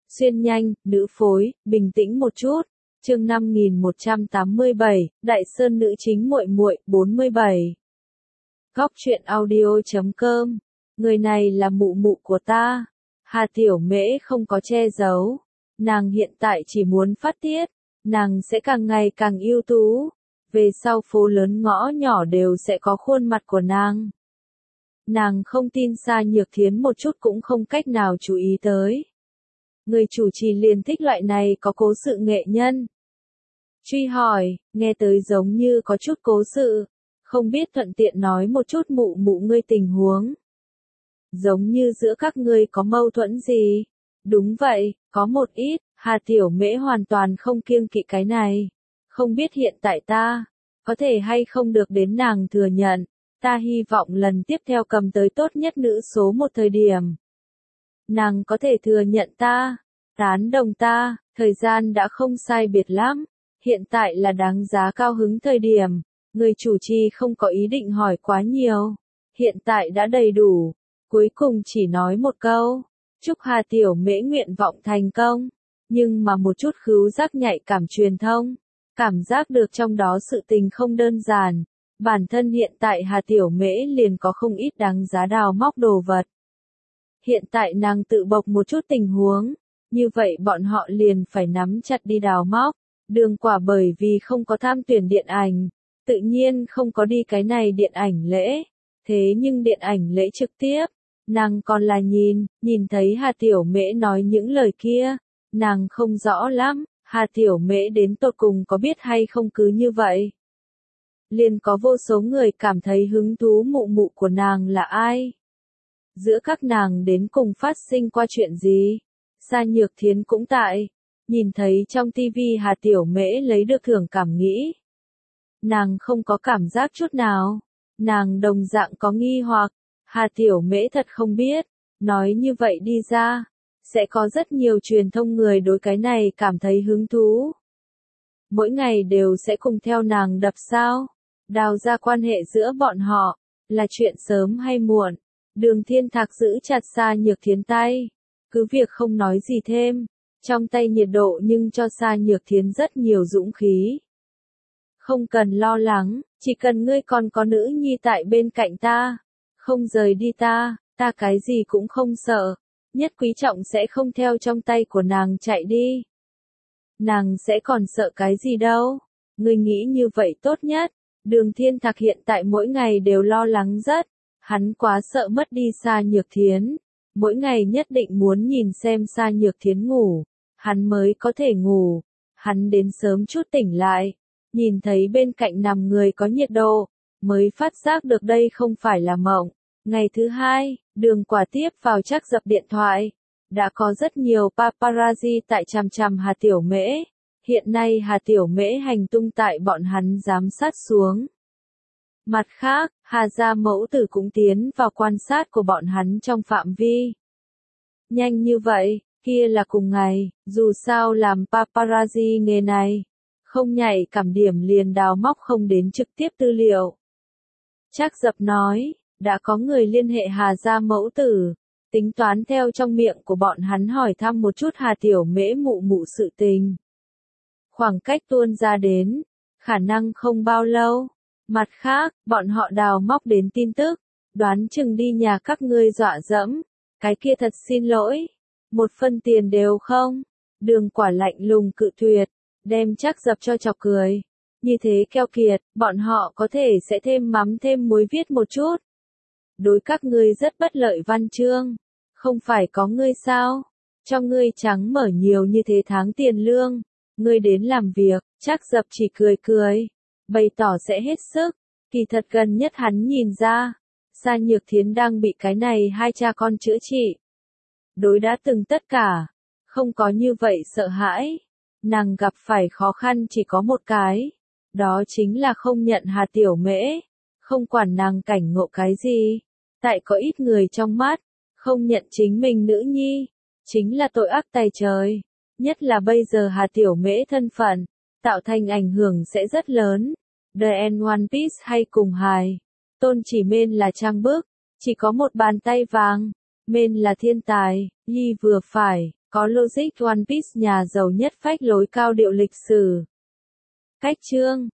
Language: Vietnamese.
Xuyên nhanh, nữ phối, bình tĩnh một chút. Chương 5187, Đại Sơn nữ chính muội muội, 47. Góc truyện audio.com. Người này là mụ mụ của ta. Hà Tiểu Mễ không có che giấu. Nàng hiện tại chỉ muốn phát tiết. Nàng sẽ càng ngày càng ưu tú. Về sau phố lớn ngõ nhỏ đều sẽ có khuôn mặt của nàng. Nàng không tin Sa Nhược Thiến một chút cũng không cách nào chú ý tới. Người chủ trì liền thích loại này có cố sự nghệ nhân. Truy hỏi, nghe tới giống như có chút cố sự, không biết thuận tiện nói một chút mụ mụ ngươi tình huống. Giống như giữa các ngươi có mâu thuẫn gì? Đúng vậy, có một ít, Hà Tiểu Mễ hoàn toàn không kiêng kỵ cái này. Không biết hiện tại ta, có thể hay không được đến nàng thừa nhận, ta hy vọng lần tiếp theo cầm tới tốt nhất nữ số một thời điểm. Nàng có thể thừa nhận ta, tán đồng ta, thời gian đã không sai biệt lắm, hiện tại là đáng giá cao hứng thời điểm, người chủ trì không có ý định hỏi quá nhiều, hiện tại đã đầy đủ, cuối cùng chỉ nói một câu, chúc Hà Tiểu Mễ nguyện vọng thành công, nhưng mà một chút khứu giác nhạy cảm truyền thông, cảm giác được trong đó sự tình không đơn giản, bản thân hiện tại Hà Tiểu Mễ liền có không ít đáng giá đào móc đồ vật. Hiện tại nàng tự bộc một chút tình huống, như vậy bọn họ liền phải nắm chặt đi đào móc, Đường Quả bởi vì không có tham tuyển điện ảnh, tự nhiên không có đi cái này điện ảnh lễ, thế nhưng điện ảnh lễ trực tiếp, nàng còn là nhìn thấy Hà Tiểu Mễ nói những lời kia, nàng không rõ lắm, Hà Tiểu Mễ đến tột cùng có biết hay không cứ như vậy. Liền có vô số người cảm thấy hứng thú mụ mụ của nàng là ai. Giữa các nàng đến cùng phát sinh qua chuyện gì? Sa Nhược Thiến cũng tại, nhìn thấy trong tivi Hà Tiểu Mễ lấy được thưởng cảm nghĩ. Nàng không có cảm giác chút nào, nàng đồng dạng có nghi hoặc, Hà Tiểu Mễ thật không biết, nói như vậy đi ra, sẽ có rất nhiều truyền thông người đối cái này cảm thấy hứng thú. Mỗi ngày đều sẽ cùng theo nàng đập sao, đào ra quan hệ giữa bọn họ, là chuyện sớm hay muộn. Đường Thiên Thạc giữ chặt Sa Nhược Thiến tay, cứ việc không nói gì thêm, trong tay nhiệt độ nhưng cho Sa Nhược Thiến rất nhiều dũng khí. Không cần lo lắng, chỉ cần ngươi còn có nữ nhi tại bên cạnh ta, không rời đi ta cái gì cũng không sợ, Nhất Quý Trọng sẽ không theo trong tay của nàng chạy đi. Nàng sẽ còn sợ cái gì đâu, ngươi nghĩ như vậy tốt nhất. Đường Thiên Thạc hiện tại mỗi ngày đều lo lắng rất. Hắn quá sợ mất đi Sa Nhược Thiến, mỗi ngày nhất định muốn nhìn xem Sa Nhược Thiến ngủ, hắn mới có thể ngủ, hắn đến sớm chút tỉnh lại, nhìn thấy bên cạnh nằm người có nhiệt độ, mới phát giác được đây không phải là mộng. Ngày thứ hai, Đường Quả tiếp vào chắc dập điện thoại, đã có rất nhiều paparazzi tại chằm chằm Hà Tiểu Mễ, hiện nay Hà Tiểu Mễ hành tung tại bọn hắn giám sát xuống. Mặt khác, Hà gia mẫu tử cũng tiến vào quan sát của bọn hắn trong phạm vi. Nhanh như vậy, kia là cùng ngày, dù sao làm paparazzi nghề này, không nhảy cảm điểm liền đào móc không đến trực tiếp tư liệu. Trác Dập nói, đã có người liên hệ Hà gia mẫu tử, tính toán theo trong miệng của bọn hắn hỏi thăm một chút Hà Tiểu Mễ mụ mụ sự tình. Khoảng cách tuôn ra đến, khả năng không bao lâu. Mặt khác, bọn họ đào móc đến tin tức, đoán chừng đi nhà các ngươi dọa dẫm, cái kia thật xin lỗi, một phân tiền đều không. Đường Quả lạnh lùng cự tuyệt, đem Trác Dập cho chọc cười. Như thế keo kiệt, bọn họ có thể sẽ thêm mắm thêm muối viết một chút. Đối các ngươi rất bất lợi văn chương, không phải có ngươi sao? Cho ngươi trắng mở nhiều như thế tháng tiền lương, ngươi đến làm việc, Trác Dập chỉ cười cười. Bày tỏ sẽ hết sức, kỳ thật gần nhất hắn nhìn ra, Sa Nhược Thiến đang bị cái này hai cha con chữa trị. Đối đã từng tất cả, không có như vậy sợ hãi, nàng gặp phải khó khăn chỉ có một cái, đó chính là không nhận Hà Tiểu Mễ, không quản nàng cảnh ngộ cái gì, tại có ít người trong mắt, không nhận chính mình nữ nhi, chính là tội ác tày trời, nhất là bây giờ Hà Tiểu Mễ thân phận, tạo thành ảnh hưởng sẽ rất lớn. The End One Piece hay cùng hài, Tôn Chỉ Mên là trang bức, chỉ có một bàn tay vàng, Mên là thiên tài, Nhi vừa phải, Có logic One Piece nhà giàu nhất phách lối cao điệu lịch sử. Cách chương